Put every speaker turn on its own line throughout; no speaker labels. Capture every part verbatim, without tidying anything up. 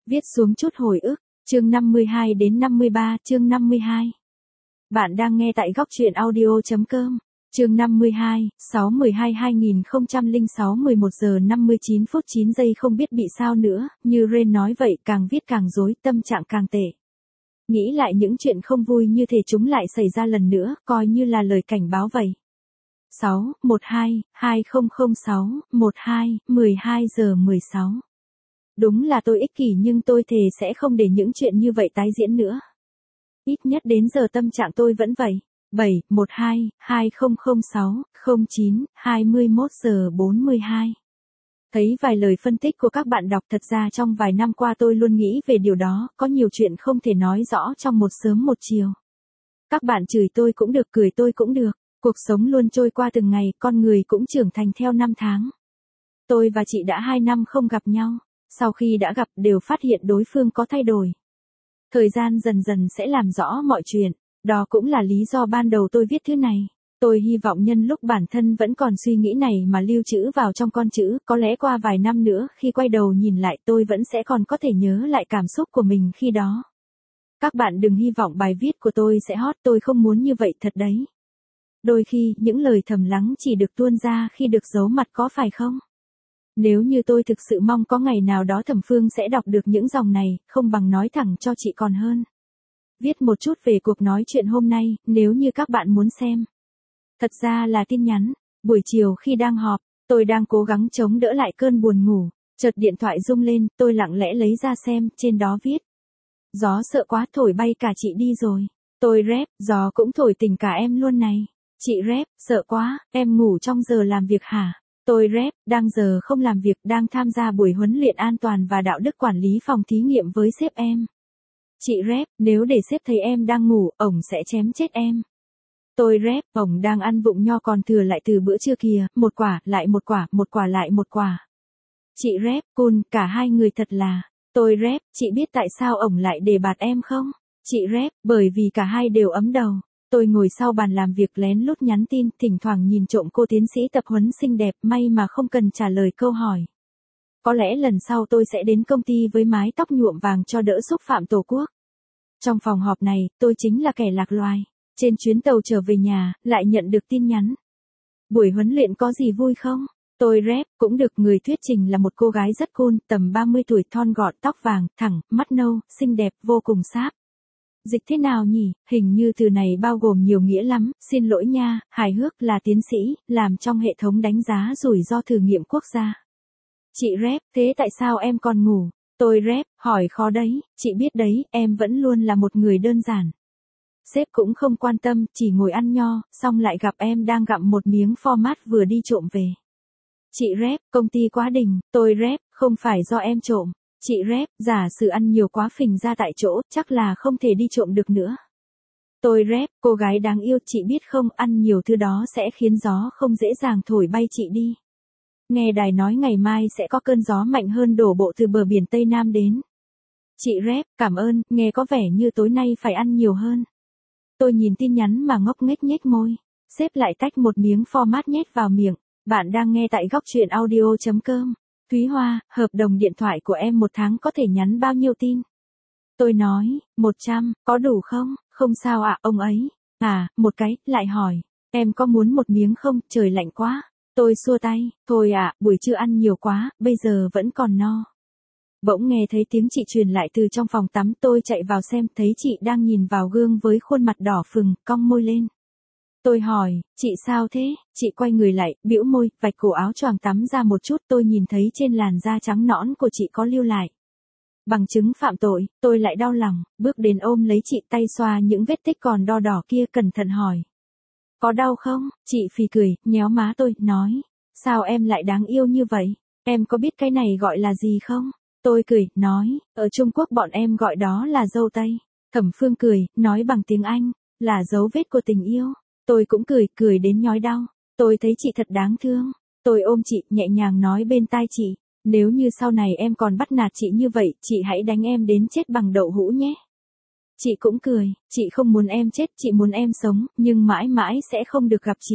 Viết xuống chút hồi ức, chương năm mươi hai đến năm mươi ba, chương năm mươi hai. Bạn đang nghe tại góc truyện audio.com, chương năm mươi hai, sáu mười hai hai nghìn không trăm lẻ sáu mười một giờ năm mươi chín phút chín giây không biết bị sao nữa, như Ren nói vậy càng viết càng rối, tâm trạng càng tệ. Nghĩ lại những chuyện không vui như thể chúng lại xảy ra lần nữa, coi như là lời cảnh báo vậy. sáu, mười hai, hai nghìn sáu, mười hai, mười hai giờ mười sáu. Đúng là tôi ích kỷ nhưng tôi thề sẽ không để những chuyện như vậy tái diễn nữa. Ít nhất đến giờ tâm trạng tôi vẫn vậy. bảy, mười hai, hai nghìn sáu, không chín, hai mươi mốt giờ bốn mươi hai. Thấy vài lời phân tích của các bạn đọc, thật ra trong vài năm qua tôi luôn nghĩ về điều đó, có nhiều chuyện không thể nói rõ trong một sớm một chiều. Các bạn chửi tôi cũng được, cười tôi cũng được, cuộc sống luôn trôi qua từng ngày, con người cũng trưởng thành theo năm tháng. Tôi và chị đã hai năm không gặp nhau. Sau khi đã gặp đều phát hiện đối phương có thay đổi. Thời gian dần dần sẽ làm rõ mọi chuyện, đó cũng là lý do ban đầu tôi viết thứ này. Tôi hy vọng nhân lúc bản thân vẫn còn suy nghĩ này mà lưu trữ vào trong con chữ, có lẽ qua vài năm nữa khi quay đầu nhìn lại tôi vẫn sẽ còn có thể nhớ lại cảm xúc của mình khi đó. Các bạn đừng hy vọng bài viết của tôi sẽ hot, tôi không muốn như vậy thật đấy. Đôi khi những lời thầm lắng chỉ được tuôn ra khi được giấu mặt, có phải không? Nếu như tôi thực sự mong có ngày nào đó Thẩm Phương sẽ đọc được những dòng này, không bằng nói thẳng cho chị còn hơn. Viết một chút về cuộc nói chuyện hôm nay, nếu như các bạn muốn xem. Thật ra là tin nhắn. Buổi chiều khi đang họp, tôi đang cố gắng chống đỡ lại cơn buồn ngủ. Chợt điện thoại rung lên, tôi lặng lẽ lấy ra xem, trên đó viết. Gió sợ quá, thổi bay cả chị đi rồi. Tôi rep, gió cũng thổi tỉnh cả em luôn này. Chị rep, sợ quá, em ngủ trong giờ làm việc hả? Tôi rep, đang giờ không làm việc, đang tham gia buổi huấn luyện an toàn và đạo đức quản lý phòng thí nghiệm với sếp em. Chị rep, nếu để sếp thấy em đang ngủ, ổng sẽ chém chết em. Tôi rep, ổng đang ăn vụng nho còn thừa lại từ bữa trưa kìa, một quả, lại một quả, một quả lại một quả. Chị rep, cool, cả hai người thật là. Tôi rep, chị biết tại sao ổng lại đề bạt em không? Chị rep, bởi vì cả hai đều ấm đầu. Tôi ngồi sau bàn làm việc lén lút nhắn tin, thỉnh thoảng nhìn trộm cô tiến sĩ tập huấn xinh đẹp, may mà không cần trả lời câu hỏi. Có lẽ lần sau tôi sẽ đến công ty với mái tóc nhuộm vàng cho đỡ xúc phạm Tổ quốc. Trong phòng họp này, tôi chính là kẻ lạc loài. Trên chuyến tàu trở về nhà, lại nhận được tin nhắn. Buổi huấn luyện có gì vui không? Tôi rep, cũng được. Người thuyết trình là một cô gái rất cool, tầm ba mươi tuổi, thon gọn, tóc vàng, thẳng, mắt nâu, xinh đẹp, vô cùng sáp. Dịch thế nào nhỉ? Hình như từ này bao gồm nhiều nghĩa lắm, xin lỗi nha, hài hước, là tiến sĩ, làm trong hệ thống đánh giá rủi ro thử nghiệm quốc gia. Chị rep, thế tại sao em còn ngủ? Tôi rep, hỏi khó đấy, chị biết đấy, em vẫn luôn là một người đơn giản. Sếp cũng không quan tâm, chỉ ngồi ăn nho, xong lại gặp em đang gặm một miếng format vừa đi trộm về. Chị rep, công ty quá đỉnh. Tôi rep, không phải do em trộm. Chị rep, giả sử ăn nhiều quá phình ra tại chỗ, chắc là không thể đi trộm được nữa. Tôi rep, cô gái đáng yêu, chị biết không, ăn nhiều thứ đó sẽ khiến gió không dễ dàng thổi bay chị đi. Nghe đài nói ngày mai sẽ có cơn gió mạnh hơn đổ bộ từ bờ biển Tây Nam đến. Chị rep, cảm ơn, nghe có vẻ như tối nay phải ăn nhiều hơn. Tôi nhìn tin nhắn mà ngốc nghếch nhếch môi. Sếp lại tách một miếng format nhét vào miệng. Bạn đang nghe tại góc truyện audio.com. Thúy Hoa, hợp đồng điện thoại của em một tháng có thể nhắn bao nhiêu tin? Tôi nói, một trăm, có đủ không? Không sao ạ, ông ấy. À, một cái, lại hỏi, em có muốn một miếng không, trời lạnh quá. Tôi xua tay, thôi ạ, buổi trưa ăn nhiều quá, bây giờ vẫn còn no. Bỗng nghe thấy tiếng chị truyền lại từ trong phòng tắm, tôi chạy vào xem, thấy chị đang nhìn vào gương với khuôn mặt đỏ phừng, cong môi lên. Tôi hỏi, chị sao thế? Chị quay người lại, bĩu môi, vạch cổ áo choàng tắm ra một chút, tôi nhìn thấy trên làn da trắng nõn của chị có lưu lại bằng chứng phạm tội, tôi lại đau lòng, bước đến ôm lấy chị, tay xoa những vết tích còn đo đỏ kia, cẩn thận hỏi. Có đau không? Chị phì cười, nhéo má tôi, nói, sao em lại đáng yêu như vậy? Em có biết cái này gọi là gì không? Tôi cười, nói, ở Trung Quốc bọn em gọi đó là dâu tây. Thẩm Phương cười, nói bằng tiếng Anh, là dấu vết của tình yêu. Tôi cũng cười, cười đến nhói đau. Tôi thấy chị thật đáng thương. Tôi ôm chị, nhẹ nhàng nói bên tai chị, nếu như sau này em còn bắt nạt chị như vậy, chị hãy đánh em đến chết bằng đậu hũ nhé. Chị cũng cười, chị không muốn em chết, chị muốn em sống, nhưng mãi mãi sẽ không được gặp chị.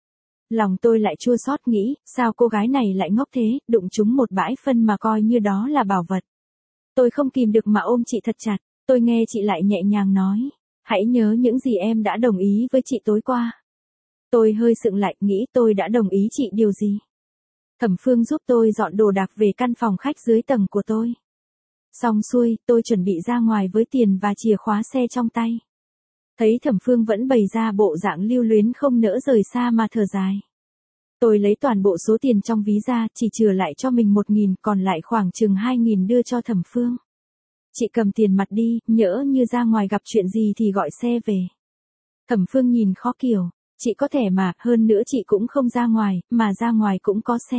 Lòng tôi lại chua xót nghĩ, sao cô gái này lại ngốc thế, đụng trúng một bãi phân mà coi như đó là bảo vật. Tôi không kìm được mà ôm chị thật chặt, tôi nghe chị lại nhẹ nhàng nói, hãy nhớ những gì em đã đồng ý với chị tối qua. Tôi hơi sững lại, nghĩ tôi đã đồng ý chị điều gì. Thẩm Phương giúp tôi dọn đồ đạc về căn phòng khách dưới tầng của tôi. Xong xuôi, tôi chuẩn bị ra ngoài với tiền và chìa khóa xe trong tay. Thấy Thẩm Phương vẫn bày ra bộ dạng lưu luyến không nỡ rời xa mà thở dài. Tôi lấy toàn bộ số tiền trong ví ra, chỉ chừa lại cho mình một nghìn, còn lại khoảng chừng hai nghìn đưa cho Thẩm Phương. Chị cầm tiền mặt đi, nhỡ như ra ngoài gặp chuyện gì thì gọi xe về. Thẩm Phương nhìn khó kiểu, chị có thể mà, hơn nữa chị cũng không ra ngoài, mà ra ngoài cũng có xe.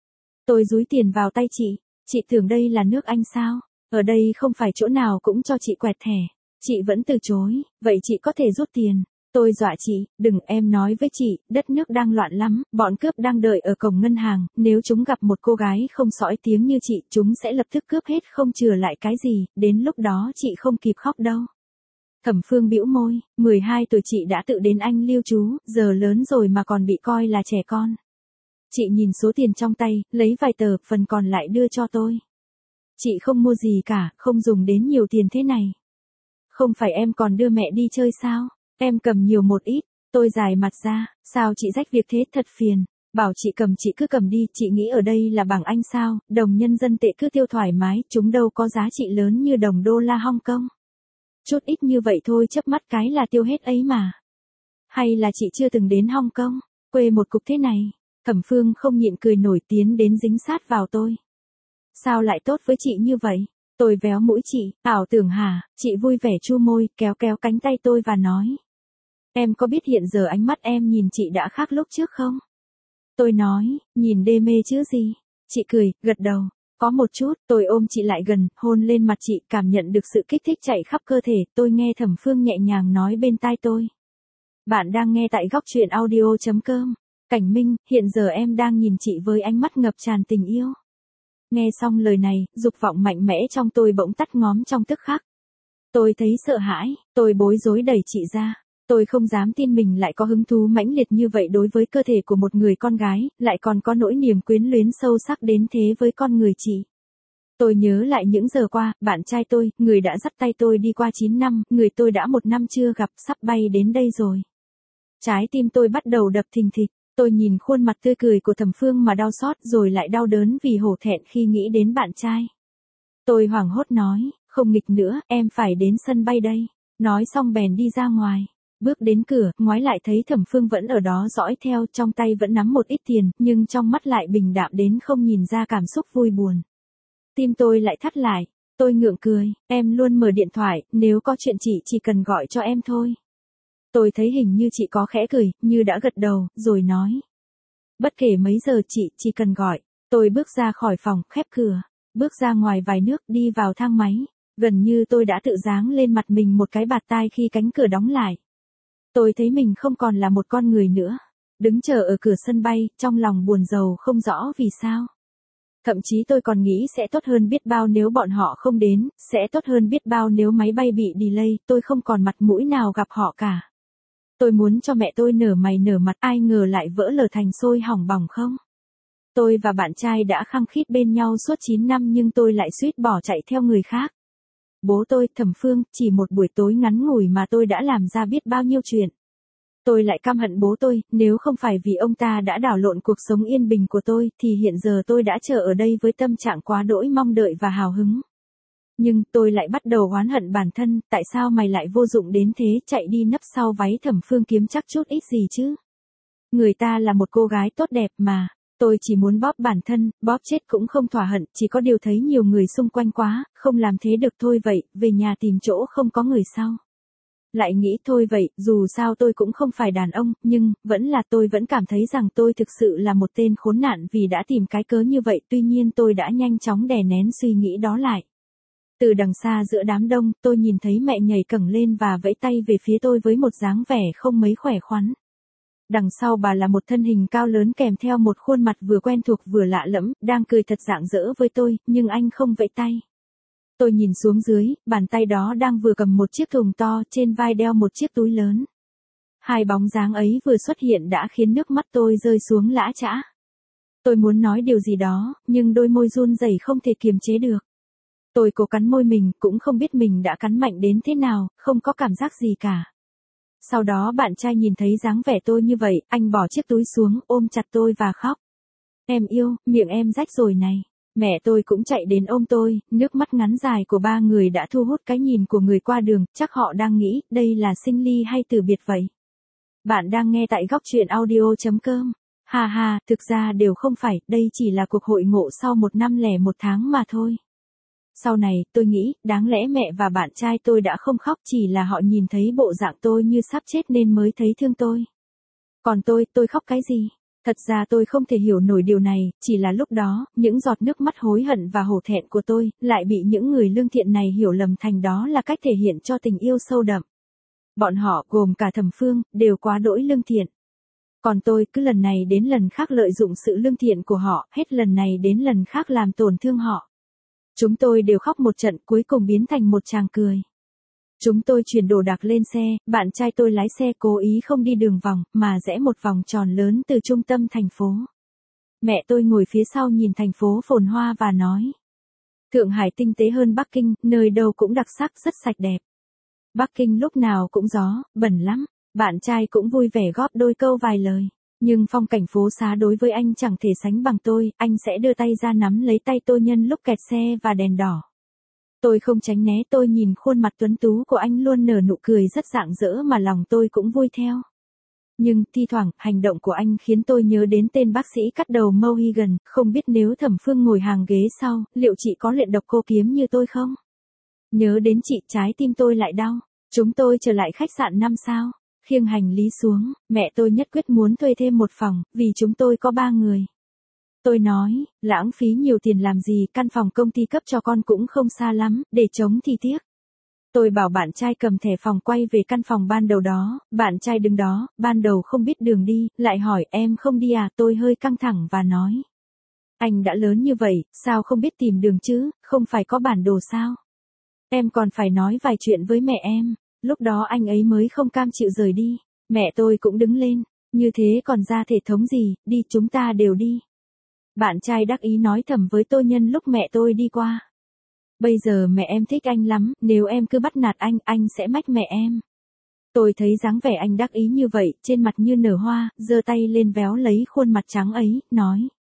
Tôi dúi tiền vào tay chị, chị tưởng đây là nước Anh sao, ở đây không phải chỗ nào cũng cho chị quẹt thẻ. Chị vẫn từ chối, vậy chị có thể rút tiền. Tôi dọa chị, đừng, em nói với chị, đất nước đang loạn lắm, bọn cướp đang đợi ở cổng ngân hàng, nếu chúng gặp một cô gái không sõi tiếng như chị, chúng sẽ lập tức cướp hết không chừa lại cái gì, đến lúc đó chị không kịp khóc đâu. Thẩm Phương bĩu môi, mười hai tuổi chị đã tự đến Anh lưu trú, giờ lớn rồi mà còn bị coi là trẻ con. Chị nhìn số tiền trong tay, lấy vài tờ, phần còn lại đưa cho tôi. Chị không mua gì cả, không dùng đến nhiều tiền thế này. Không phải em còn đưa mẹ đi chơi sao? Em cầm nhiều một ít, tôi dài mặt ra, sao chị rách việc thế, thật phiền. Bảo chị cầm chị cứ cầm đi, chị nghĩ ở đây là bảng Anh sao, đồng nhân dân tệ cứ tiêu thoải mái, chúng đâu có giá trị lớn như đồng đô la Hong Kong. Chút ít như vậy thôi chớp mắt cái là tiêu hết ấy mà. Hay là chị chưa từng đến Hong Kong, quê một cục thế này. Thẩm Phương không nhịn cười nổi, tiến đến dính sát vào tôi. Sao lại tốt với chị như vậy? Tôi véo mũi chị, ảo tưởng hả? Chị vui vẻ chu môi, kéo kéo cánh tay tôi và nói. Em có biết hiện giờ ánh mắt em nhìn chị đã khác lúc trước không? Tôi nói, nhìn đê mê chứ gì? Chị cười, gật đầu. Có một chút, tôi ôm chị lại gần, hôn lên mặt chị, cảm nhận được sự kích thích chạy khắp cơ thể. Tôi nghe Thẩm Phương nhẹ nhàng nói bên tai tôi. Bạn đang nghe tại góc truyện audio chấm com. Cảnh Minh, hiện giờ em đang nhìn chị với ánh mắt ngập tràn tình yêu. Nghe xong lời này, dục vọng mạnh mẽ trong tôi bỗng tắt ngóm trong tức khắc. Tôi thấy sợ hãi, tôi bối rối đẩy chị ra. Tôi không dám tin mình lại có hứng thú mãnh liệt như vậy đối với cơ thể của một người con gái, lại còn có nỗi niềm quyến luyến sâu sắc đến thế với con người chị. Tôi nhớ lại những giờ qua, bạn trai tôi, người đã dắt tay tôi đi qua chín năm, người tôi đã một năm chưa gặp, sắp bay đến đây rồi. Trái tim tôi bắt đầu đập thình thịch. Tôi nhìn khuôn mặt tươi cười của Thẩm Phương mà đau xót rồi lại đau đớn vì hổ thẹn khi nghĩ đến bạn trai. Tôi hoảng hốt nói, không nghịch nữa, em phải đến sân bay đây. Nói xong bèn đi ra ngoài. Bước đến cửa, ngoái lại thấy Thẩm Phương vẫn ở đó dõi theo, trong tay vẫn nắm một ít tiền, nhưng trong mắt lại bình đạm đến không nhìn ra cảm xúc vui buồn. Tim tôi lại thắt lại. Tôi ngượng cười, em luôn mở điện thoại, nếu có chuyện chị chỉ cần gọi cho em thôi. Tôi thấy hình như chị có khẽ cười, như đã gật đầu, rồi nói. Bất kể mấy giờ chị, chỉ cần gọi. Tôi bước ra khỏi phòng, khép cửa. Bước ra ngoài vài nước, đi vào thang máy. Gần như tôi đã tự giáng lên mặt mình một cái bạt tai khi cánh cửa đóng lại. Tôi thấy mình không còn là một con người nữa. Đứng chờ ở cửa sân bay, trong lòng buồn rầu không rõ vì sao. Thậm chí tôi còn nghĩ sẽ tốt hơn biết bao nếu bọn họ không đến, sẽ tốt hơn biết bao nếu máy bay bị delay, tôi không còn mặt mũi nào gặp họ cả. Tôi muốn cho mẹ tôi nở mày nở mặt, ai ngờ lại vỡ lở thành xôi hỏng bỏng không. Tôi và bạn trai đã khăng khít bên nhau suốt chín năm nhưng tôi lại suýt bỏ chạy theo người khác. Bố tôi, Thẩm Phương, chỉ một buổi tối ngắn ngủi mà tôi đã làm ra biết bao nhiêu chuyện. Tôi lại căm hận bố tôi, nếu không phải vì ông ta đã đảo lộn cuộc sống yên bình của tôi, thì hiện giờ tôi đã chờ ở đây với tâm trạng quá đỗi mong đợi và hào hứng. Nhưng tôi lại bắt đầu oán hận bản thân, tại sao mày lại vô dụng đến thế, chạy đi nấp sau váy Thẩm Phương kiếm chắc chút ít gì chứ. Người ta là một cô gái tốt đẹp mà, tôi chỉ muốn bóp bản thân, bóp chết cũng không thỏa hận, chỉ có điều thấy nhiều người xung quanh quá, không làm thế được thôi vậy, về nhà tìm chỗ không có người sau. Lại nghĩ thôi vậy, dù sao tôi cũng không phải đàn ông, nhưng, vẫn là tôi vẫn cảm thấy rằng tôi thực sự là một tên khốn nạn vì đã tìm cái cớ như vậy, tuy nhiên tôi đã nhanh chóng đè nén suy nghĩ đó lại. Từ đằng xa giữa đám đông, tôi nhìn thấy mẹ nhảy cẳng lên và vẫy tay về phía tôi với một dáng vẻ không mấy khỏe khoắn. Đằng sau bà là một thân hình cao lớn kèm theo một khuôn mặt vừa quen thuộc vừa lạ lẫm, đang cười thật rạng rỡ với tôi, nhưng anh không vẫy tay. Tôi nhìn xuống dưới, bàn tay đó đang vừa cầm một chiếc thùng to, trên vai đeo một chiếc túi lớn. Hai bóng dáng ấy vừa xuất hiện đã khiến nước mắt tôi rơi xuống lã chã. Tôi muốn nói điều gì đó, nhưng đôi môi run rẩy không thể kiềm chế được. Tôi cố cắn môi mình, cũng không biết mình đã cắn mạnh đến thế nào, không có cảm giác gì cả. Sau đó bạn trai nhìn thấy dáng vẻ tôi như vậy, anh bỏ chiếc túi xuống, ôm chặt tôi và khóc. Em yêu, miệng em rách rồi này. Mẹ tôi cũng chạy đến ôm tôi, nước mắt ngắn dài của ba người đã thu hút cái nhìn của người qua đường, chắc họ đang nghĩ, đây là sinh ly hay từ biệt vậy. Bạn đang nghe tại góc truyện audio.com. Hà hà, thực ra đều không phải, đây chỉ là cuộc hội ngộ sau một năm lẻ một tháng mà thôi. Sau này, tôi nghĩ, đáng lẽ mẹ và bạn trai tôi đã không khóc, chỉ là họ nhìn thấy bộ dạng tôi như sắp chết nên mới thấy thương tôi. Còn tôi, tôi khóc cái gì? Thật ra tôi không thể hiểu nổi điều này, chỉ là lúc đó, những giọt nước mắt hối hận và hổ thẹn của tôi, lại bị những người lương thiện này hiểu lầm thành đó là cách thể hiện cho tình yêu sâu đậm. Bọn họ, gồm cả Thẩm Phương, đều quá đỗi lương thiện. Còn tôi, cứ lần này đến lần khác lợi dụng sự lương thiện của họ, hết lần này đến lần khác làm tổn thương họ. Chúng tôi đều khóc một trận, cuối cùng biến thành một tràng cười. Chúng tôi chuyển đồ đạc lên xe, bạn trai tôi lái xe cố ý không đi đường vòng, mà rẽ một vòng tròn lớn từ trung tâm thành phố. Mẹ tôi ngồi phía sau nhìn thành phố phồn hoa và nói. Thượng Hải tinh tế hơn Bắc Kinh, nơi đâu cũng đặc sắc, rất sạch đẹp. Bắc Kinh lúc nào cũng gió, bẩn lắm. Bạn trai cũng vui vẻ góp đôi câu vài lời. Nhưng phong cảnh phố xá đối với anh chẳng thể sánh bằng tôi, anh sẽ đưa tay ra nắm lấy tay tôi nhân lúc kẹt xe và đèn đỏ. Tôi không tránh né, tôi nhìn khuôn mặt tuấn tú của anh luôn nở nụ cười rất rạng rỡ mà lòng tôi cũng vui theo. Nhưng, thi thoảng, hành động của anh khiến tôi nhớ đến tên bác sĩ cắt đầu Mohigan, không biết nếu Thẩm Phương ngồi hàng ghế sau, liệu chị có luyện độc cô kiếm như tôi không? Nhớ đến chị, trái tim tôi lại đau. Chúng tôi trở lại khách sạn năm sao. Khiêng hành lý xuống, mẹ tôi nhất quyết muốn thuê thêm một phòng, vì chúng tôi có ba người. Tôi nói, lãng phí nhiều tiền làm gì, căn phòng công ty cấp cho con cũng không xa lắm, để trống thì tiếc. Tôi bảo bạn trai cầm thẻ phòng quay về căn phòng ban đầu đó, bạn trai đứng đó, ban đầu không biết đường đi, lại hỏi em không đi à, tôi hơi căng thẳng và nói. Anh đã lớn như vậy, sao không biết tìm đường chứ, không phải có bản đồ sao? Em còn phải nói vài chuyện với mẹ em. Lúc đó anh ấy mới không cam chịu rời đi. Mẹ tôi cũng đứng lên. Như thế còn ra thể thống gì, đi chúng ta đều đi. Bạn trai đắc ý nói thầm với tôi nhân lúc mẹ tôi đi qua. Bây giờ mẹ em thích anh lắm, nếu em cứ bắt nạt anh, anh sẽ mách mẹ em. Tôi thấy dáng vẻ anh đắc ý như vậy, trên mặt như nở hoa, giơ tay lên véo lấy khuôn mặt trắng ấy, nói.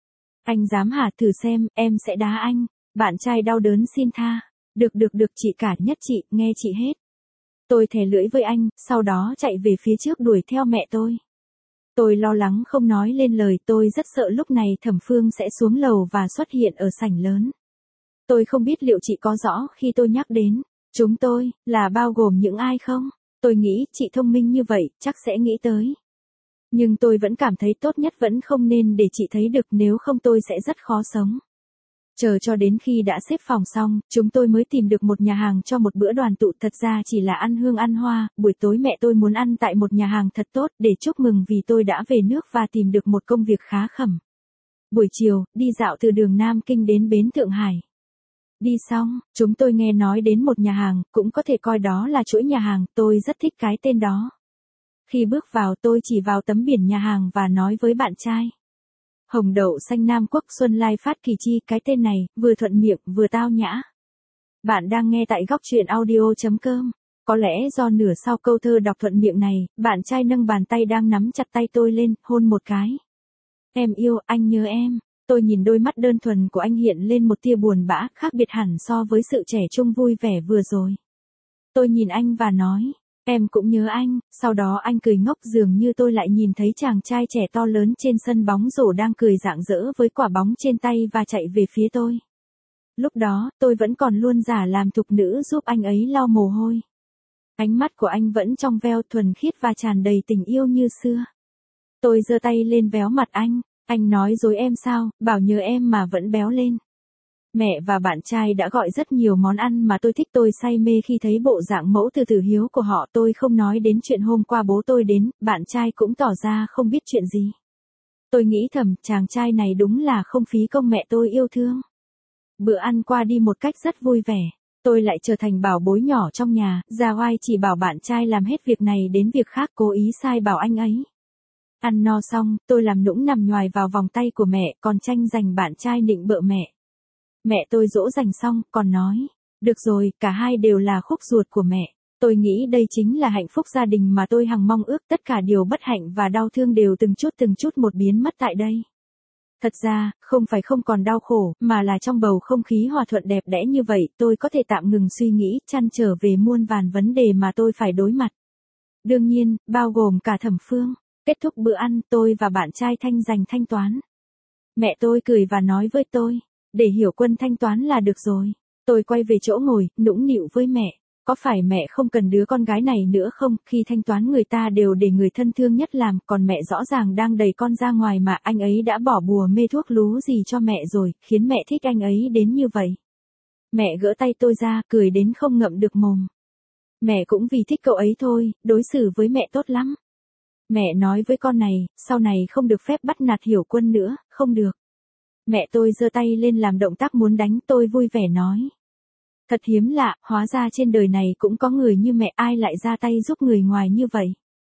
Anh dám hả, thử xem, em sẽ đá anh. Bạn trai đau đớn xin tha. Được được được chị cả nhất chị, nghe chị hết. Tôi thè lưỡi với anh, sau đó chạy về phía trước đuổi theo mẹ tôi. Tôi lo lắng không nói lên lời, tôi rất sợ lúc này Thẩm Phương sẽ xuống lầu và xuất hiện ở sảnh lớn. Tôi không biết liệu chị có rõ khi tôi nhắc đến, chúng tôi, là bao gồm những ai không? Tôi nghĩ chị thông minh như vậy, chắc sẽ nghĩ tới. Nhưng tôi vẫn cảm thấy tốt nhất vẫn không nên để chị thấy được, nếu không tôi sẽ rất khó sống. Chờ cho đến khi đã xếp phòng xong, chúng tôi mới tìm được một nhà hàng cho một bữa đoàn tụ, thật ra chỉ là ăn hương ăn hoa, buổi tối mẹ tôi muốn ăn tại một nhà hàng thật tốt để chúc mừng vì tôi đã về nước và tìm được một công việc khá khẩm. Buổi chiều, đi dạo từ đường Nam Kinh đến bến Thượng Hải. Đi xong, chúng tôi nghe nói đến một nhà hàng, cũng có thể coi đó là chuỗi nhà hàng, tôi rất thích cái tên đó. Khi bước vào tôi chỉ vào tấm biển nhà hàng và nói với bạn trai. Hồng đậu xanh Nam Quốc Xuân Lai Phát Kỳ Chi, cái tên này, vừa thuận miệng, vừa tao nhã. Bạn đang nghe tại góc truyện audio.com. Có lẽ do nửa sau câu thơ đọc thuận miệng này, bạn trai nâng bàn tay đang nắm chặt tay tôi lên, hôn một cái. Em yêu, anh nhớ em. Tôi nhìn đôi mắt đơn thuần của anh hiện lên một tia buồn bã, khác biệt hẳn so với sự trẻ trung vui vẻ vừa rồi. Tôi nhìn anh và nói. Em cũng nhớ anh, sau đó anh cười ngốc, dường như tôi lại nhìn thấy chàng trai trẻ to lớn trên sân bóng rổ đang cười rạng rỡ với quả bóng trên tay và chạy về phía tôi. Lúc đó, tôi vẫn còn luôn giả làm thục nữ giúp anh ấy lau mồ hôi. Ánh mắt của anh vẫn trong veo, thuần khiết và tràn đầy tình yêu như xưa. Tôi giơ tay lên véo mặt anh, anh nói dối em sao, bảo nhớ em mà vẫn béo lên. Mẹ và bạn trai đã gọi rất nhiều món ăn mà tôi thích, tôi say mê khi thấy bộ dạng mẫu từ tử hiếu của họ. Tôi không nói đến chuyện hôm qua bố tôi đến, bạn trai cũng tỏ ra không biết chuyện gì. Tôi nghĩ thầm, chàng trai này đúng là không phí công mẹ tôi yêu thương. Bữa ăn qua đi một cách rất vui vẻ. Tôi lại trở thành bảo bối nhỏ trong nhà, Gia Oai chỉ bảo bạn trai làm hết việc này đến việc khác, cố ý sai bảo anh ấy. Ăn no xong, tôi làm nũng nằm nhoài vào vòng tay của mẹ, còn tranh giành bạn trai nịnh bợ mẹ. Mẹ tôi dỗ dành xong, còn nói, được rồi, cả hai đều là khúc ruột của mẹ. Tôi nghĩ đây chính là hạnh phúc gia đình mà tôi hằng mong ước, tất cả điều bất hạnh và đau thương đều từng chút từng chút một biến mất tại đây. Thật ra, không phải không còn đau khổ, mà là trong bầu không khí hòa thuận đẹp đẽ như vậy, tôi có thể tạm ngừng suy nghĩ, trăn trở về muôn vàn vấn đề mà tôi phải đối mặt. Đương nhiên, bao gồm cả Thẩm Phương. Kết thúc bữa ăn, tôi và bạn trai Thanh dành thanh toán. Mẹ tôi cười và nói với tôi, để Hiểu Quân thanh toán là được rồi. Tôi quay về chỗ ngồi, nũng nịu với mẹ. Có phải mẹ không cần đứa con gái này nữa không, khi thanh toán người ta đều để người thân thương nhất làm, còn mẹ rõ ràng đang đẩy con ra ngoài mà anh ấy đã bỏ bùa mê thuốc lú gì cho mẹ rồi, khiến mẹ thích anh ấy đến như vậy. Mẹ gỡ tay tôi ra, cười đến không ngậm được mồm. Mẹ cũng vì thích cậu ấy thôi, đối xử với mẹ tốt lắm. Mẹ nói với con này, sau này không được phép bắt nạt Hiểu Quân nữa, không được. Mẹ tôi giơ tay lên làm động tác muốn đánh, tôi vui vẻ nói. Thật hiếm lạ, hóa ra trên đời này cũng có người như mẹ, ai lại ra tay giúp người ngoài như vậy.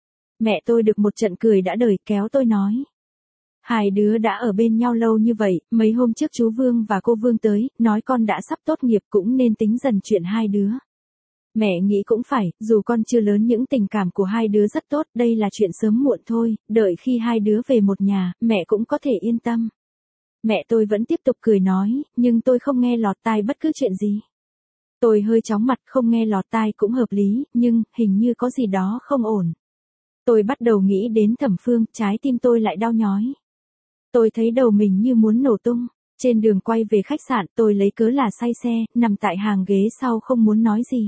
Mẹ tôi được một trận cười đã đời, kéo tôi nói. Hai đứa đã ở bên nhau lâu như vậy, mấy hôm trước chú Vương và cô Vương tới, nói con đã sắp tốt nghiệp cũng nên tính dần chuyện hai đứa. Mẹ nghĩ cũng phải, dù con chưa lớn những tình cảm của hai đứa rất tốt, đây là chuyện sớm muộn thôi, đợi khi hai đứa về một nhà, mẹ cũng có thể yên tâm. Mẹ tôi vẫn tiếp tục cười nói, nhưng tôi không nghe lọt tai bất cứ chuyện gì. Tôi hơi chóng mặt, không nghe lọt tai cũng hợp lý, nhưng, hình như có gì đó không ổn. Tôi bắt đầu nghĩ đến Thẩm Phương, trái tim tôi lại đau nhói. Tôi thấy đầu mình như muốn nổ tung. Trên đường quay về khách sạn, tôi lấy cớ là say xe, nằm tại hàng ghế sau không muốn nói gì.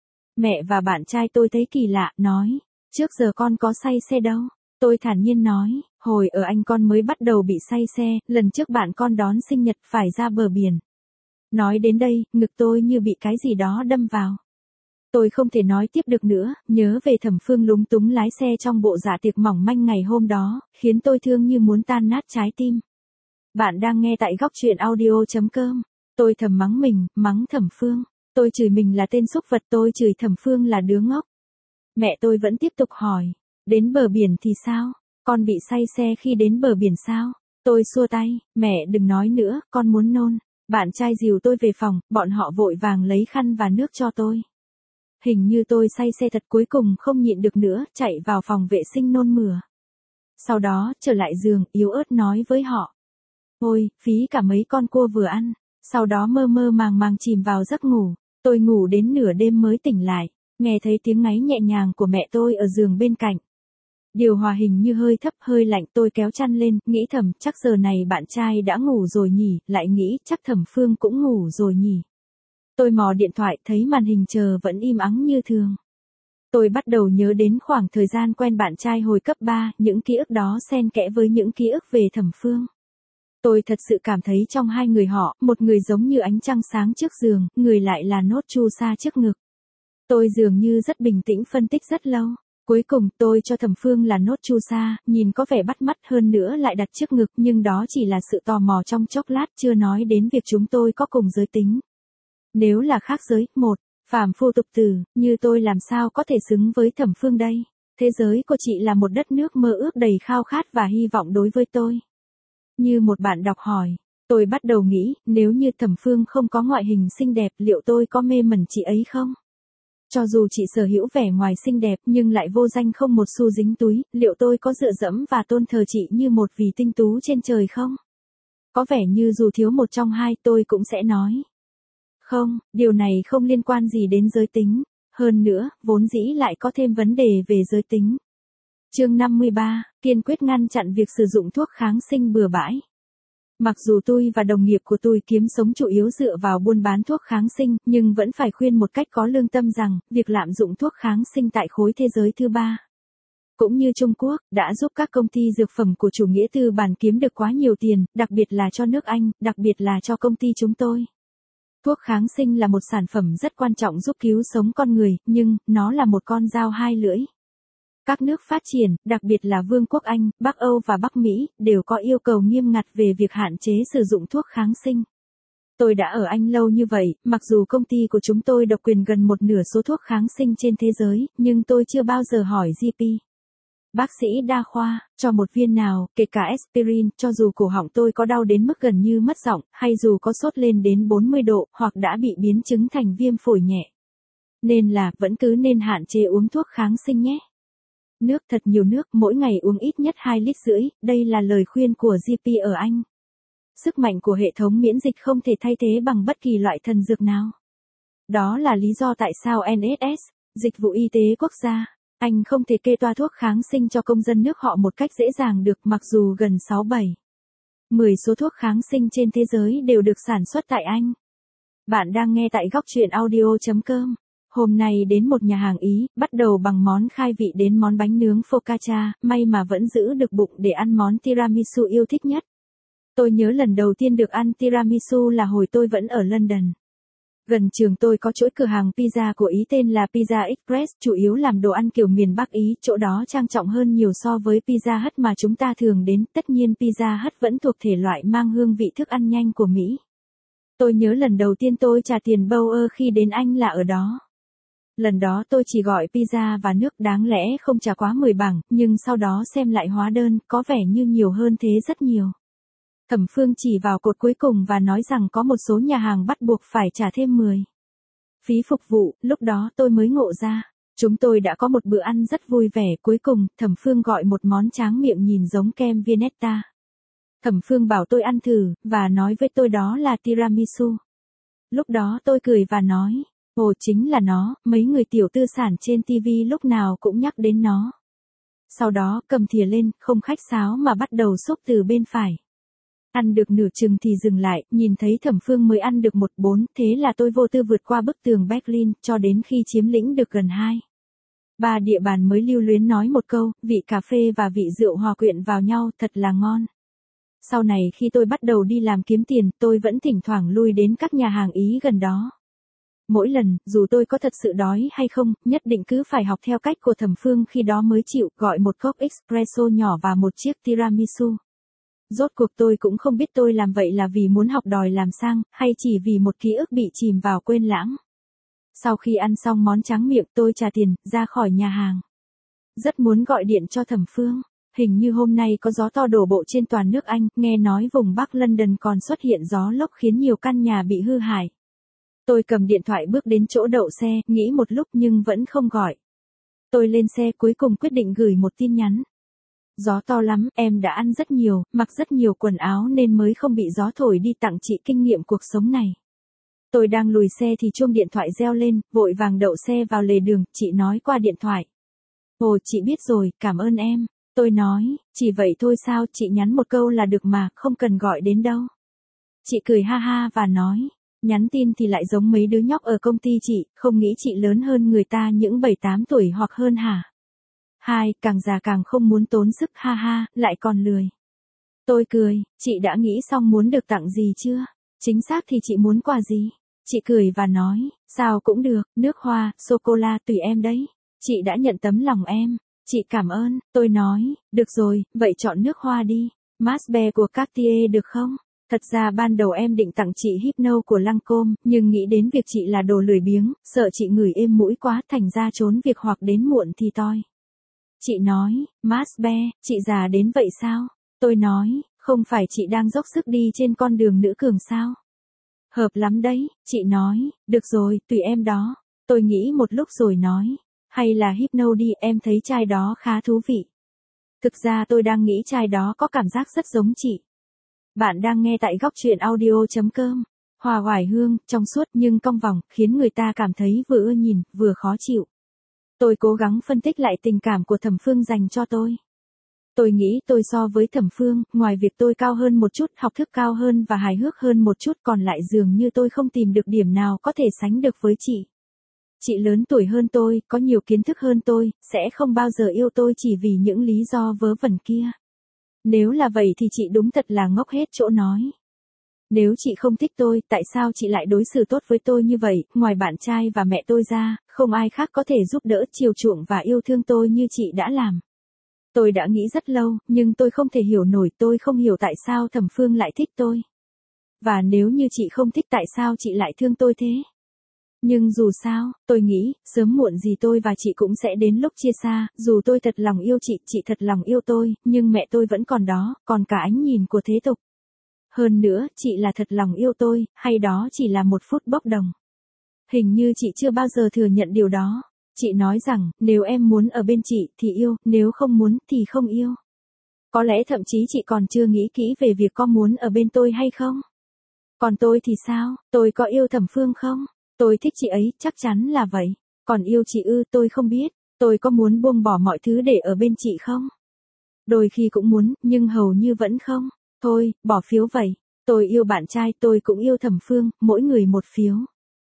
Mẹ và bạn trai tôi thấy kỳ lạ, nói, trước giờ con có say xe đâu. Tôi thản nhiên nói, hồi ở Anh con mới bắt đầu bị say xe, lần trước bạn con đón sinh nhật phải ra bờ biển. Nói đến đây, ngực tôi như bị cái gì đó đâm vào. Tôi không thể nói tiếp được nữa, nhớ về Thẩm Phương lúng túng lái xe trong bộ dạ tiệc mỏng manh ngày hôm đó, khiến tôi thương như muốn tan nát trái tim. Bạn đang nghe tại góc truyện audio chấm com. Tôi thầm mắng mình, mắng Thẩm Phương. Tôi chửi mình là tên súc vật, tôi chửi Thẩm Phương là đứa ngốc. Mẹ tôi vẫn tiếp tục hỏi, đến bờ biển thì sao? Con bị say xe khi đến bờ biển sao? Tôi xua tay, mẹ đừng nói nữa, con muốn nôn. Bạn trai dìu tôi về phòng, bọn họ vội vàng lấy khăn và nước cho tôi. Hình như tôi say xe thật, cuối cùng không nhịn được nữa, chạy vào phòng vệ sinh nôn mửa. Sau đó, trở lại giường, yếu ớt nói với họ. Ôi, phí cả mấy con cua vừa ăn. Sau đó mơ mơ màng màng chìm vào giấc ngủ. Tôi ngủ đến nửa đêm mới tỉnh lại, nghe thấy tiếng ngáy nhẹ nhàng của mẹ tôi ở giường bên cạnh. Điều hòa hình như hơi thấp hơi lạnh, tôi kéo chăn lên, nghĩ thầm, chắc giờ này bạn trai đã ngủ rồi nhỉ, lại nghĩ, chắc Thẩm Phương cũng ngủ rồi nhỉ. Tôi mò điện thoại, thấy màn hình chờ vẫn im ắng như thường. Tôi bắt đầu nhớ đến khoảng thời gian quen bạn trai hồi cấp ba, những ký ức đó xen kẽ với những ký ức về Thẩm Phương. Tôi thật sự cảm thấy trong hai người họ, một người giống như ánh trăng sáng trước giường, người lại là nốt chu sa trước ngực. Tôi dường như rất bình tĩnh phân tích rất lâu. Cuối cùng tôi cho Thẩm Phương là nốt chu sa, nhìn có vẻ bắt mắt hơn nữa lại đặt trước ngực, nhưng đó chỉ là sự tò mò trong chốc lát, chưa nói đến việc chúng tôi có cùng giới tính. Nếu là khác giới, một, phàm phu tục tử, như tôi làm sao có thể xứng với Thẩm Phương đây? Thế giới của chị là một đất nước mơ ước đầy khao khát và hy vọng đối với tôi. Như một bạn đọc hỏi, tôi bắt đầu nghĩ, nếu như Thẩm Phương không có ngoại hình xinh đẹp, liệu tôi có mê mẩn chị ấy không? Cho dù chị sở hữu vẻ ngoài xinh đẹp nhưng lại vô danh không một xu dính túi, liệu tôi có dựa dẫm và tôn thờ chị như một vì tinh tú trên trời không? Có vẻ như dù thiếu một trong hai tôi cũng sẽ nói. Không, điều này không liên quan gì đến giới tính. Hơn nữa, vốn dĩ lại có thêm vấn đề về giới tính. Chương năm mươi ba, kiên quyết ngăn chặn việc sử dụng thuốc kháng sinh bừa bãi. Mặc dù tôi và đồng nghiệp của tôi kiếm sống chủ yếu dựa vào buôn bán thuốc kháng sinh, nhưng vẫn phải khuyên một cách có lương tâm rằng, việc lạm dụng thuốc kháng sinh tại khối thế giới thứ ba, cũng như Trung Quốc, đã giúp các công ty dược phẩm của chủ nghĩa tư bản kiếm được quá nhiều tiền, đặc biệt là cho nước Anh, đặc biệt là cho công ty chúng tôi. Thuốc kháng sinh là một sản phẩm rất quan trọng giúp cứu sống con người, nhưng, nó là một con dao hai lưỡi. Các nước phát triển, đặc biệt là Vương quốc Anh, Bắc Âu và Bắc Mỹ, đều có yêu cầu nghiêm ngặt về việc hạn chế sử dụng thuốc kháng sinh. Tôi đã ở Anh lâu như vậy, mặc dù công ty của chúng tôi độc quyền gần một nửa số thuốc kháng sinh trên thế giới, nhưng tôi chưa bao giờ hỏi giê pê. Bác sĩ đa khoa, cho một viên nào, kể cả aspirin, cho dù cổ họng tôi có đau đến mức gần như mất giọng, hay dù có sốt lên đến bốn mươi độ, hoặc đã bị biến chứng thành viêm phổi nhẹ. Nên là, vẫn cứ nên hạn chế uống thuốc kháng sinh nhé. Nước, thật nhiều nước, mỗi ngày uống ít nhất hai lít rưỡi, đây là lời khuyên của giê pê ở Anh. Sức mạnh của hệ thống miễn dịch không thể thay thế bằng bất kỳ loại thần dược nào. Đó là lý do tại sao en ét ét, Dịch vụ Y tế Quốc gia, Anh không thể kê toa thuốc kháng sinh cho công dân nước họ một cách dễ dàng được, mặc dù gần sáu bảy, mười số thuốc kháng sinh trên thế giới đều được sản xuất tại Anh. Bạn đang nghe tại góc truyện audio chấm com. Hôm nay đến một nhà hàng Ý, bắt đầu bằng món khai vị đến món bánh nướng focaccia, may mà vẫn giữ được bụng để ăn món tiramisu yêu thích nhất. Tôi nhớ lần đầu tiên được ăn tiramisu là hồi tôi vẫn ở London. Gần trường tôi có chuỗi cửa hàng pizza của Ý tên là Pizza Express, chủ yếu làm đồ ăn kiểu miền Bắc Ý, chỗ đó trang trọng hơn nhiều so với Pizza Hut mà chúng ta thường đến, tất nhiên Pizza Hut vẫn thuộc thể loại mang hương vị thức ăn nhanh của Mỹ. Tôi nhớ lần đầu tiên tôi trả tiền Bauer khi đến Anh là ở đó. Lần đó tôi chỉ gọi pizza và nước, đáng lẽ không trả quá mười bảng, nhưng sau đó xem lại hóa đơn, có vẻ như nhiều hơn thế rất nhiều. Thẩm Phương chỉ vào cột cuối cùng và nói rằng có một số nhà hàng bắt buộc phải trả thêm mười phí phục vụ, lúc đó tôi mới ngộ ra. Chúng tôi đã có một bữa ăn rất vui vẻ, cuối cùng, Thẩm Phương gọi một món tráng miệng nhìn giống kem Viennetta. Thẩm Phương bảo tôi ăn thử, và nói với tôi đó là tiramisu. Lúc đó tôi cười và nói, ồ chính là nó, mấy người tiểu tư sản trên ti vi lúc nào cũng nhắc đến nó. Sau đó cầm thìa lên, không khách sáo mà bắt đầu xúc từ bên phải. Ăn được nửa chừng thì dừng lại, nhìn thấy Thẩm Phương mới ăn được một bốn, thế là tôi vô tư vượt qua bức tường Berlin, cho đến khi chiếm lĩnh được gần hai ba địa bàn mới lưu luyến nói một câu, vị cà phê và vị rượu hòa quyện vào nhau, thật là ngon. Sau này khi tôi bắt đầu đi làm kiếm tiền, tôi vẫn thỉnh thoảng lui đến các nhà hàng Ý gần đó. Mỗi lần, dù tôi có thật sự đói hay không, nhất định cứ phải học theo cách của Thẩm Phương khi đó mới chịu, gọi một cốc espresso nhỏ và một chiếc tiramisu. Rốt cuộc tôi cũng không biết tôi làm vậy là vì muốn học đòi làm sang, hay chỉ vì một ký ức bị chìm vào quên lãng. Sau khi ăn xong món tráng miệng, tôi trả tiền, ra khỏi nhà hàng. Rất muốn gọi điện cho Thẩm Phương. Hình như hôm nay có gió to đổ bộ trên toàn nước Anh, nghe nói vùng Bắc London còn xuất hiện gió lốc khiến nhiều căn nhà bị hư hại. Tôi cầm điện thoại bước đến chỗ đậu xe, nghĩ một lúc nhưng vẫn không gọi. Tôi lên xe cuối cùng quyết định gửi một tin nhắn. Gió to lắm, em đã ăn rất nhiều, mặc rất nhiều quần áo nên mới không bị gió thổi đi, tặng chị kinh nghiệm cuộc sống này. Tôi đang lùi xe thì chuông điện thoại reo lên, vội vàng đậu xe vào lề đường, chị nói qua điện thoại. Ồ, chị biết rồi, cảm ơn em. Tôi nói, chỉ vậy thôi sao, chị nhắn một câu là được mà, không cần gọi đến đâu. Chị cười ha ha và nói, nhắn tin thì lại giống mấy đứa nhóc ở công ty chị, không nghĩ chị lớn hơn người ta những bảy tám tuổi hoặc hơn hả? Hai, càng già càng không muốn tốn sức, ha ha, lại còn lười. Tôi cười, chị đã nghĩ xong muốn được tặng gì chưa? Chính xác thì chị muốn quà gì? Chị cười và nói, sao cũng được, nước hoa, sô-cô-la tùy em đấy. Chị đã nhận tấm lòng em. Chị cảm ơn, tôi nói, được rồi, vậy chọn nước hoa đi. Masbe của Cartier được không? Thật ra ban đầu em định tặng chị Hypno của Lancôme, nhưng nghĩ đến việc chị là đồ lười biếng, sợ chị ngửi êm mũi quá, thành ra trốn việc hoặc đến muộn thì toi. Chị nói, Masbe, chị già đến vậy sao? Tôi nói, không phải chị đang dốc sức đi trên con đường nữ cường sao? Hợp lắm đấy, chị nói, được rồi, tùy em đó. Tôi nghĩ một lúc rồi nói, hay là Hypno đi, em thấy chai đó khá thú vị. Thực ra tôi đang nghĩ chai đó có cảm giác rất giống chị. Bạn đang nghe tại góc truyện audio chấm com. Hoa oải hương, trong suốt nhưng cong vòng, khiến người ta cảm thấy vừa ưa nhìn, vừa khó chịu. Tôi cố gắng phân tích lại tình cảm của Thẩm Phương dành cho tôi. Tôi nghĩ tôi so với Thẩm Phương, ngoài việc tôi cao hơn một chút, học thức cao hơn và hài hước hơn một chút, còn lại dường như tôi không tìm được điểm nào có thể sánh được với chị. Chị lớn tuổi hơn tôi, có nhiều kiến thức hơn tôi, sẽ không bao giờ yêu tôi chỉ vì những lý do vớ vẩn kia. Nếu là vậy thì chị đúng thật là ngốc hết chỗ nói. Nếu chị không thích tôi, tại sao chị lại đối xử tốt với tôi như vậy, ngoài bạn trai và mẹ tôi ra, không ai khác có thể giúp đỡ, chiều chuộng và yêu thương tôi như chị đã làm. Tôi đã nghĩ rất lâu, nhưng tôi không thể hiểu nổi, tôi không hiểu tại sao Thẩm Phương lại thích tôi. Và nếu như chị không thích tại sao chị lại thương tôi thế? Nhưng dù sao, tôi nghĩ, sớm muộn gì tôi và chị cũng sẽ đến lúc chia xa, dù tôi thật lòng yêu chị, chị thật lòng yêu tôi, nhưng mẹ tôi vẫn còn đó, còn cả ánh nhìn của thế tục. Hơn nữa, chị là thật lòng yêu tôi, hay đó chỉ là một phút bốc đồng. Hình như chị chưa bao giờ thừa nhận điều đó. Chị nói rằng, nếu em muốn ở bên chị, thì yêu, nếu không muốn, thì không yêu. Có lẽ thậm chí chị còn chưa nghĩ kỹ về việc có muốn ở bên tôi hay không. Còn tôi thì sao, tôi có yêu Thẩm Phương không? Tôi thích chị ấy, chắc chắn là vậy. Còn yêu chị ư, tôi không biết. Tôi có muốn buông bỏ mọi thứ để ở bên chị không? Đôi khi cũng muốn, nhưng hầu như vẫn không. Thôi, bỏ phiếu vậy. Tôi yêu bạn trai, tôi cũng yêu Thẩm Phương, mỗi người một phiếu.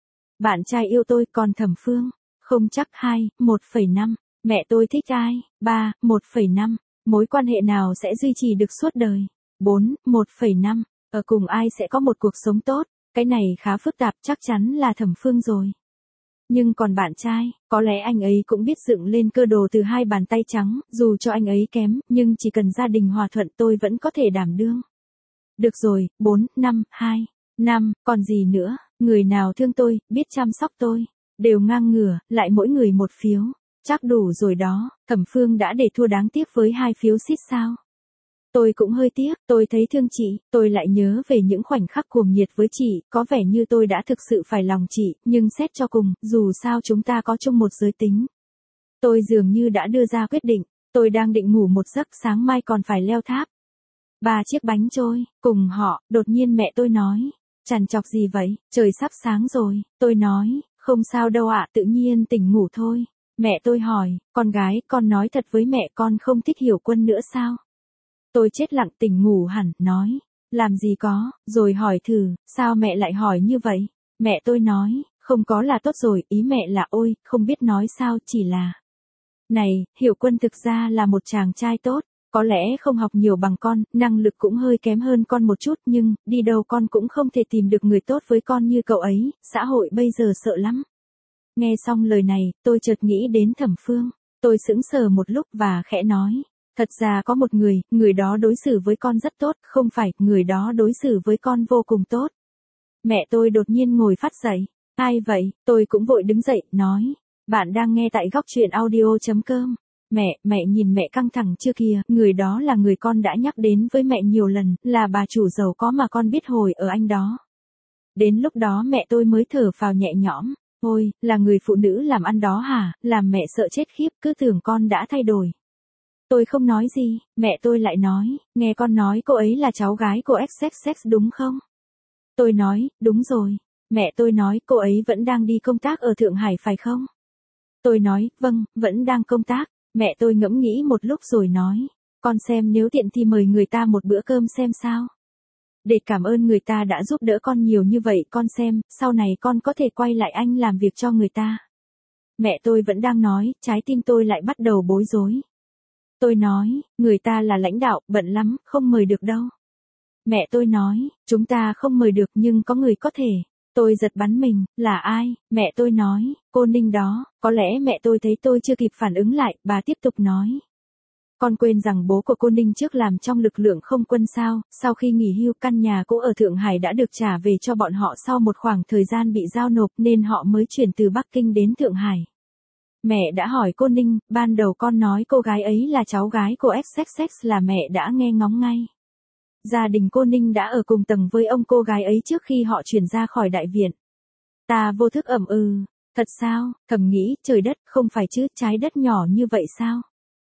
Bạn trai yêu tôi, còn Thẩm Phương? Không chắc. Hai, một phẩy năm. Mẹ tôi thích ai? Ba, một phẩy năm. Mối quan hệ nào sẽ duy trì được suốt đời? Bốn, một phẩy năm. Ở cùng ai sẽ có một cuộc sống tốt? Cái này khá phức tạp, chắc chắn là Thẩm Phương rồi. Nhưng còn bạn trai, có lẽ anh ấy cũng biết dựng lên cơ đồ từ hai bàn tay trắng, dù cho anh ấy kém, nhưng chỉ cần gia đình hòa thuận tôi vẫn có thể đảm đương. Được rồi, bốn, năm, hai, năm, còn gì nữa, người nào thương tôi, biết chăm sóc tôi, đều ngang ngửa, lại mỗi người một phiếu. Chắc đủ rồi đó, Thẩm Phương đã để thua đáng tiếc với hai phiếu xít sao. Tôi cũng hơi tiếc, tôi thấy thương chị, tôi lại nhớ về những khoảnh khắc cuồng nhiệt với chị, có vẻ như tôi đã thực sự phải lòng chị, nhưng xét cho cùng, dù sao chúng ta có chung một giới tính. Tôi dường như đã đưa ra quyết định, tôi đang định ngủ một giấc, sáng mai còn phải leo tháp. Ba chiếc bánh trôi, cùng họ, đột nhiên mẹ tôi nói, trằn trọc gì vậy, trời sắp sáng rồi, tôi nói, không sao đâu ạ, tự nhiên tỉnh ngủ thôi. Mẹ tôi hỏi, con gái, con nói thật với mẹ con không thích Hiểu Quân nữa sao? Tôi chết lặng, tỉnh ngủ hẳn, nói, làm gì có, rồi hỏi thử, sao mẹ lại hỏi như vậy? Mẹ tôi nói, không có là tốt rồi, ý mẹ là ôi, không biết nói sao, chỉ là. Này, Hiểu Quân thực ra là một chàng trai tốt, có lẽ không học nhiều bằng con, năng lực cũng hơi kém hơn con một chút, nhưng, đi đâu con cũng không thể tìm được người tốt với con như cậu ấy, xã hội bây giờ sợ lắm. Nghe xong lời này, tôi chợt nghĩ đến Thẩm Phương, tôi sững sờ một lúc và khẽ nói. Thật ra có một người, người đó đối xử với con rất tốt, không phải, người đó đối xử với con vô cùng tốt. Mẹ tôi đột nhiên ngồi phát dậy. Ai vậy? Tôi cũng vội đứng dậy, nói. Bạn đang nghe tại góc truyện audio.com. Mẹ, mẹ nhìn mẹ căng thẳng chưa kìa, người đó là người con đã nhắc đến với mẹ nhiều lần, là bà chủ giàu có mà con biết hồi ở anh đó. Đến lúc đó mẹ tôi mới thở phào nhẹ nhõm. Ôi, là người phụ nữ làm ăn đó hả, làm mẹ sợ chết khiếp, cứ tưởng con đã thay đổi. Tôi không nói gì, mẹ tôi lại nói, nghe con nói cô ấy là cháu gái của ích ích ích đúng không? Tôi nói, đúng rồi. Mẹ tôi nói, cô ấy vẫn đang đi công tác ở Thượng Hải phải không? Tôi nói, vâng, vẫn đang công tác. Mẹ tôi ngẫm nghĩ một lúc rồi nói, con xem nếu tiện thì mời người ta một bữa cơm xem sao. Để cảm ơn người ta đã giúp đỡ con nhiều như vậy, con xem, sau này con có thể quay lại Anh làm việc cho người ta. Mẹ tôi vẫn đang nói, trái tim tôi lại bắt đầu bối rối. Tôi nói, người ta là lãnh đạo, bận lắm, không mời được đâu. Mẹ tôi nói, chúng ta không mời được nhưng có người có thể. Tôi giật bắn mình, là ai? Mẹ tôi nói, cô Ninh đó, có lẽ mẹ tôi thấy tôi chưa kịp phản ứng lại, bà tiếp tục nói. Con quên rằng bố của cô Ninh trước làm trong lực lượng không quân sao, sau khi nghỉ hưu căn nhà cũ ở Thượng Hải đã được trả về cho bọn họ sau một khoảng thời gian bị giao nộp nên họ mới chuyển từ Bắc Kinh đến Thượng Hải. Mẹ đã hỏi cô Ninh, ban đầu con nói cô gái ấy là cháu gái của ích ích ích là mẹ đã nghe ngóng ngay. Gia đình cô Ninh đã ở cùng tầng với ông cô gái ấy trước khi họ chuyển ra khỏi đại viện. Ta vô thức ẩm ừ, thật sao, thầm nghĩ, trời đất, không phải chứ, trái đất nhỏ như vậy sao?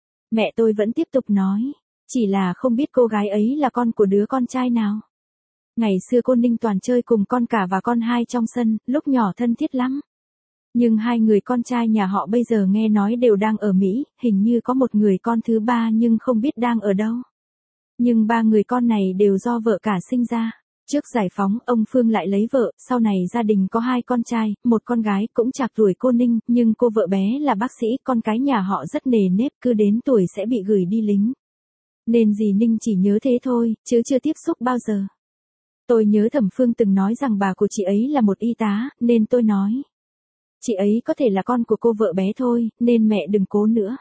Mẹ tôi vẫn tiếp tục nói, chỉ là không biết cô gái ấy là con của đứa con trai nào. Ngày xưa cô Ninh toàn chơi cùng con cả và con hai trong sân, lúc nhỏ thân thiết lắm. Nhưng hai người con trai nhà họ bây giờ nghe nói đều đang ở Mỹ, hình như có một người con thứ ba nhưng không biết đang ở đâu. Nhưng ba người con này đều do vợ cả sinh ra. Trước giải phóng, ông Phương lại lấy vợ, sau này gia đình có hai con trai, một con gái cũng chạc tuổi cô Ninh, nhưng cô vợ bé là bác sĩ, con cái nhà họ rất nề nếp, cứ đến tuổi sẽ bị gửi đi lính. Nên dì Ninh chỉ nhớ thế thôi, chứ chưa tiếp xúc bao giờ. Tôi nhớ Thẩm Phương từng nói rằng bà của chị ấy là một y tá, nên tôi nói. Chị ấy có thể là con của cô vợ bé thôi, nên mẹ đừng cố nữa.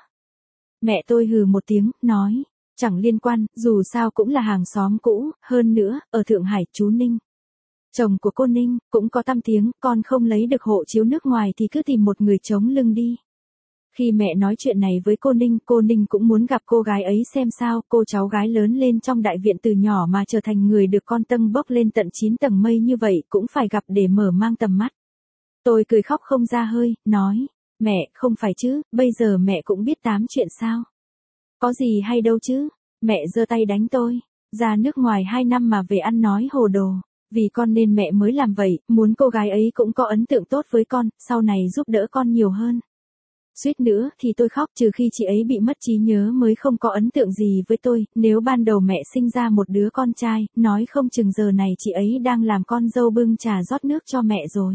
Mẹ tôi hừ một tiếng, nói. Chẳng liên quan, dù sao cũng là hàng xóm cũ, hơn nữa, ở Thượng Hải, chú Ninh. Chồng của cô Ninh, cũng có tăm tiếng, con không lấy được hộ chiếu nước ngoài thì cứ tìm một người chống lưng đi. Khi mẹ nói chuyện này với cô Ninh, cô Ninh cũng muốn gặp cô gái ấy xem sao, cô cháu gái lớn lên trong đại viện từ nhỏ mà trở thành người được con tâng bốc lên tận chín tầng mây như vậy cũng phải gặp để mở mang tầm mắt. Tôi cười khóc không ra hơi, nói, mẹ, không phải chứ, bây giờ mẹ cũng biết tám chuyện sao. Có gì hay đâu chứ, mẹ giơ tay đánh tôi, ra nước ngoài hai năm mà về ăn nói hồ đồ. Vì con nên mẹ mới làm vậy, muốn cô gái ấy cũng có ấn tượng tốt với con, sau này giúp đỡ con nhiều hơn. Suýt nữa thì tôi khóc, trừ khi chị ấy bị mất trí nhớ mới không có ấn tượng gì với tôi, nếu ban đầu mẹ sinh ra một đứa con trai, nói không chừng giờ này chị ấy đang làm con dâu bưng trà rót nước cho mẹ rồi.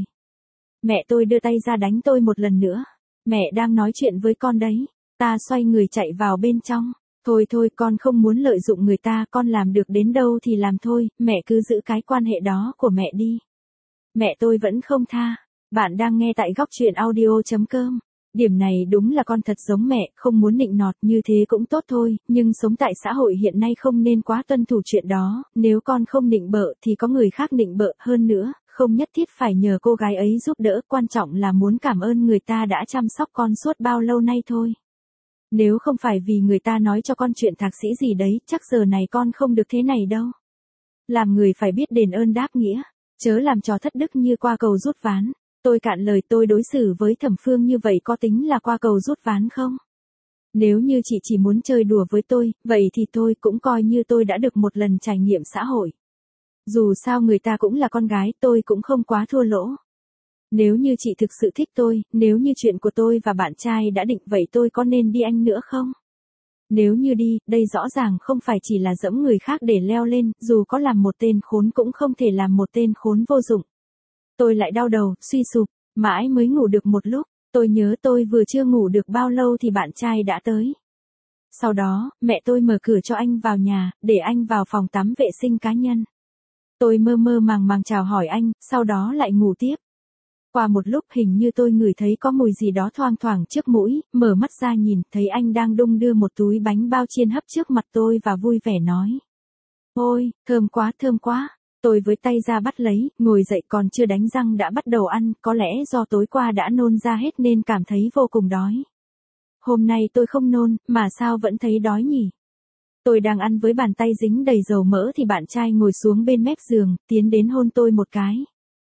Mẹ tôi đưa tay ra đánh tôi một lần nữa. Mẹ đang nói chuyện với con đấy. Ta xoay người chạy vào bên trong. Thôi thôi, con không muốn lợi dụng người ta, con làm được đến đâu thì làm thôi, mẹ cứ giữ cái quan hệ đó của mẹ đi. Mẹ tôi vẫn không tha. Bạn đang nghe tại góc truyện audio chấm com. Điểm này đúng là con thật giống mẹ, không muốn nịnh nọt, như thế cũng tốt thôi, nhưng sống tại xã hội hiện nay không nên quá tuân thủ chuyện đó, nếu con không nịnh bợ thì có người khác nịnh bợ hơn nữa, không nhất thiết phải nhờ cô gái ấy giúp đỡ, quan trọng là muốn cảm ơn người ta đã chăm sóc con suốt bao lâu nay thôi. Nếu không phải vì người ta nói cho con chuyện thạc sĩ gì đấy, chắc giờ này con không được thế này đâu. Làm người phải biết đền ơn đáp nghĩa, chớ làm trò thất đức như qua cầu rút ván. Tôi cạn lời, tôi đối xử với Thẩm Phương như vậy có tính là qua cầu rút ván không? Nếu như chị chỉ muốn chơi đùa với tôi, vậy thì tôi cũng coi như tôi đã được một lần trải nghiệm xã hội. Dù sao người ta cũng là con gái, tôi cũng không quá thua lỗ. Nếu như chị thực sự thích tôi, nếu như chuyện của tôi và bạn trai đã định, vậy tôi có nên đi anh nữa không? Nếu như đi, đây rõ ràng không phải chỉ là giẫm người khác để leo lên, dù có làm một tên khốn cũng không thể làm một tên khốn vô dụng. Tôi lại đau đầu, suy sụp, mãi mới ngủ được một lúc, tôi nhớ tôi vừa chưa ngủ được bao lâu thì bạn trai đã tới. Sau đó, mẹ tôi mở cửa cho anh vào nhà, để anh vào phòng tắm vệ sinh cá nhân. Tôi mơ mơ màng màng chào hỏi anh, sau đó lại ngủ tiếp. Qua một lúc hình như tôi ngửi thấy có mùi gì đó thoang thoảng trước mũi, mở mắt ra nhìn, thấy anh đang đung đưa một túi bánh bao chiên hấp trước mặt tôi và vui vẻ nói. Ôi, thơm quá, thơm quá. Tôi với tay ra bắt lấy, ngồi dậy còn chưa đánh răng đã bắt đầu ăn, có lẽ do tối qua đã nôn ra hết nên cảm thấy vô cùng đói. Hôm nay tôi không nôn, mà sao vẫn thấy đói nhỉ? Tôi đang ăn với bàn tay dính đầy dầu mỡ thì bạn trai ngồi xuống bên mép giường, tiến đến hôn tôi một cái.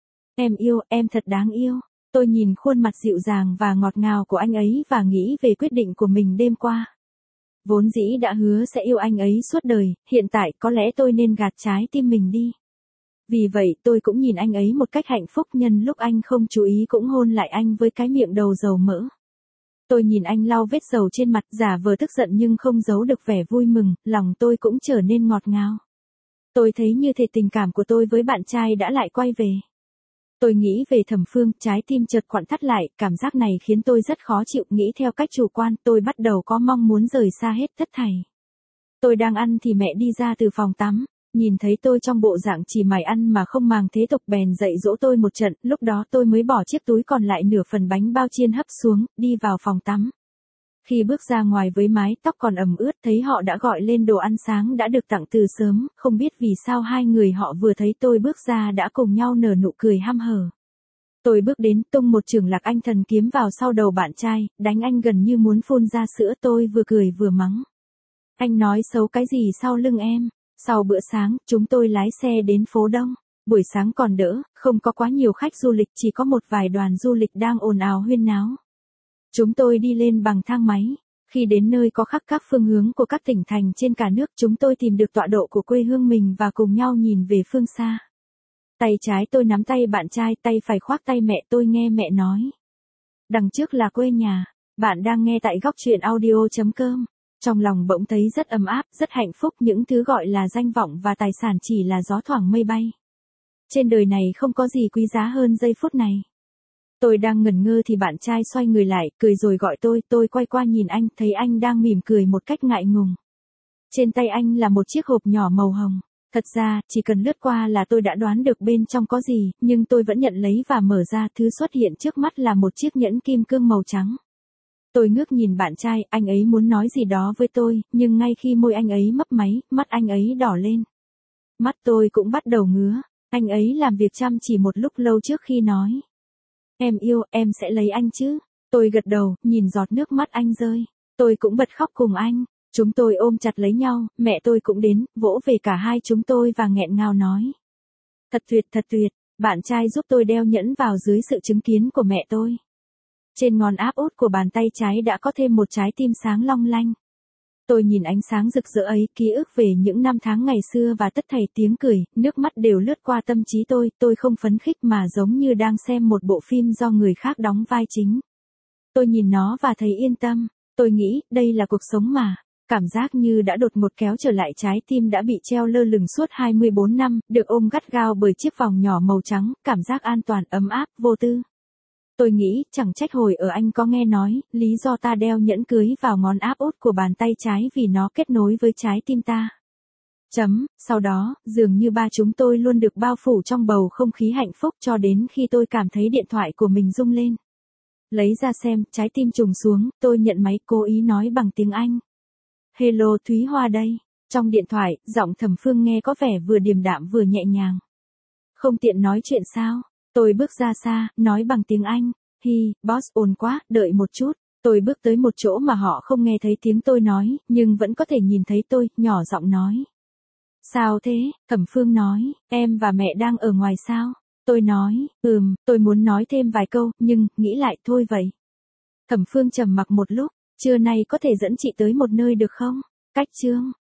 Em yêu, em thật đáng yêu. Tôi nhìn khuôn mặt dịu dàng và ngọt ngào của anh ấy và nghĩ về quyết định của mình đêm qua. Vốn dĩ đã hứa sẽ yêu anh ấy suốt đời, hiện tại có lẽ tôi nên gạt trái tim mình đi. Vì vậy tôi cũng nhìn anh ấy một cách hạnh phúc, nhân lúc anh không chú ý cũng hôn lại anh với cái miệng đầu dầu mỡ. Tôi nhìn anh lau vết dầu trên mặt, giả vờ tức giận nhưng không giấu được vẻ vui mừng, lòng tôi cũng trở nên ngọt ngào. Tôi thấy như thể tình cảm của tôi với bạn trai đã lại quay về. Tôi nghĩ về Thẩm Phương, trái tim chợt quặn thắt lại, cảm giác này khiến tôi rất khó chịu, nghĩ theo cách chủ quan, tôi bắt đầu có mong muốn rời xa hết tất thảy. Tôi đang ăn thì mẹ đi ra từ phòng tắm, nhìn thấy tôi trong bộ dạng chỉ mải ăn mà không màng thế tục bèn dạy dỗ tôi một trận, lúc đó tôi mới bỏ chiếc túi còn lại nửa phần bánh bao chiên hấp xuống, đi vào phòng tắm. Khi bước ra ngoài với mái tóc còn ẩm ướt, thấy họ đã gọi lên đồ ăn sáng đã được tặng từ sớm, không biết vì sao hai người họ vừa thấy tôi bước ra đã cùng nhau nở nụ cười hăm hở. Tôi bước đến, tung một chưởng Lạc Anh thần kiếm vào sau đầu bạn trai, đánh anh gần như muốn phun ra sữa, tôi vừa cười vừa mắng. Anh nói xấu cái gì sau lưng em? Sau bữa sáng, chúng tôi lái xe đến phố Đông. Buổi sáng còn đỡ, không có quá nhiều khách du lịch, chỉ có một vài đoàn du lịch đang ồn ào huyên náo. Chúng tôi đi lên bằng thang máy. Khi đến nơi có khắc các phương hướng của các tỉnh thành trên cả nước, chúng tôi tìm được tọa độ của quê hương mình và cùng nhau nhìn về phương xa. Tay trái tôi nắm tay bạn trai, tay phải khoác tay mẹ, tôi nghe mẹ nói. Đằng trước là quê nhà. Bạn đang nghe tại góc truyện audio chấm com. Trong lòng bỗng thấy rất ấm áp, rất hạnh phúc, những thứ gọi là danh vọng và tài sản chỉ là gió thoảng mây bay. Trên đời này không có gì quý giá hơn giây phút này. Tôi đang ngẩn ngơ thì bạn trai xoay người lại, cười rồi gọi tôi, tôi quay qua nhìn anh, thấy anh đang mỉm cười một cách ngại ngùng. Trên tay anh là một chiếc hộp nhỏ màu hồng. Thật ra, chỉ cần lướt qua là tôi đã đoán được bên trong có gì, nhưng tôi vẫn nhận lấy và mở ra, thứ xuất hiện trước mắt là một chiếc nhẫn kim cương màu trắng. Tôi ngước nhìn bạn trai, anh ấy muốn nói gì đó với tôi, nhưng ngay khi môi anh ấy mấp máy, mắt anh ấy đỏ lên. Mắt tôi cũng bắt đầu ngứa. Anh ấy làm việc chăm chỉ một lúc lâu trước khi nói. Em yêu, em sẽ lấy anh chứ. Tôi gật đầu, nhìn giọt nước mắt anh rơi. Tôi cũng bật khóc cùng anh. Chúng tôi ôm chặt lấy nhau, mẹ tôi cũng đến, vỗ về cả hai chúng tôi và nghẹn ngào nói. Thật tuyệt, thật tuyệt, bạn trai giúp tôi đeo nhẫn vào dưới sự chứng kiến của mẹ tôi. Trên ngón áp út của bàn tay trái đã có thêm một trái tim sáng long lanh. Tôi nhìn ánh sáng rực rỡ ấy, ký ức về những năm tháng ngày xưa và tất thảy tiếng cười, nước mắt đều lướt qua tâm trí tôi, tôi không phấn khích mà giống như đang xem một bộ phim do người khác đóng vai chính. Tôi nhìn nó và thấy yên tâm, tôi nghĩ, đây là cuộc sống mà. Cảm giác như đã đột ngột kéo trở lại trái tim đã bị treo lơ lửng suốt hai mươi bốn năm, được ôm gắt gao bởi chiếc vòng nhỏ màu trắng, cảm giác an toàn, ấm áp, vô tư. Tôi nghĩ, chẳng trách hồi ở anh có nghe nói, lý do ta đeo nhẫn cưới vào ngón áp út của bàn tay trái vì nó kết nối với trái tim ta. Chấm, sau đó, dường như ba chúng tôi luôn được bao phủ trong bầu không khí hạnh phúc cho đến khi tôi cảm thấy điện thoại của mình rung lên. Lấy ra xem, trái tim trùng xuống, tôi nhận máy, cố ý nói bằng tiếng Anh. Hello Thúy Hoa đây. Trong điện thoại, giọng Thẩm Phương nghe có vẻ vừa điềm đạm vừa nhẹ nhàng. Không tiện nói chuyện sao? Tôi bước ra xa, nói bằng tiếng Anh. Hi, boss ồn quá, đợi một chút. Tôi bước tới một chỗ mà họ không nghe thấy tiếng tôi nói, nhưng vẫn có thể nhìn thấy tôi, nhỏ giọng nói. Sao thế? Thẩm Phương nói, em và mẹ đang ở ngoài sao? Tôi nói, ừm, tôi muốn nói thêm vài câu, nhưng, nghĩ lại thôi vậy. Thẩm Phương trầm mặc một lúc, trưa nay có thể dẫn chị tới một nơi được không? Cách Trương.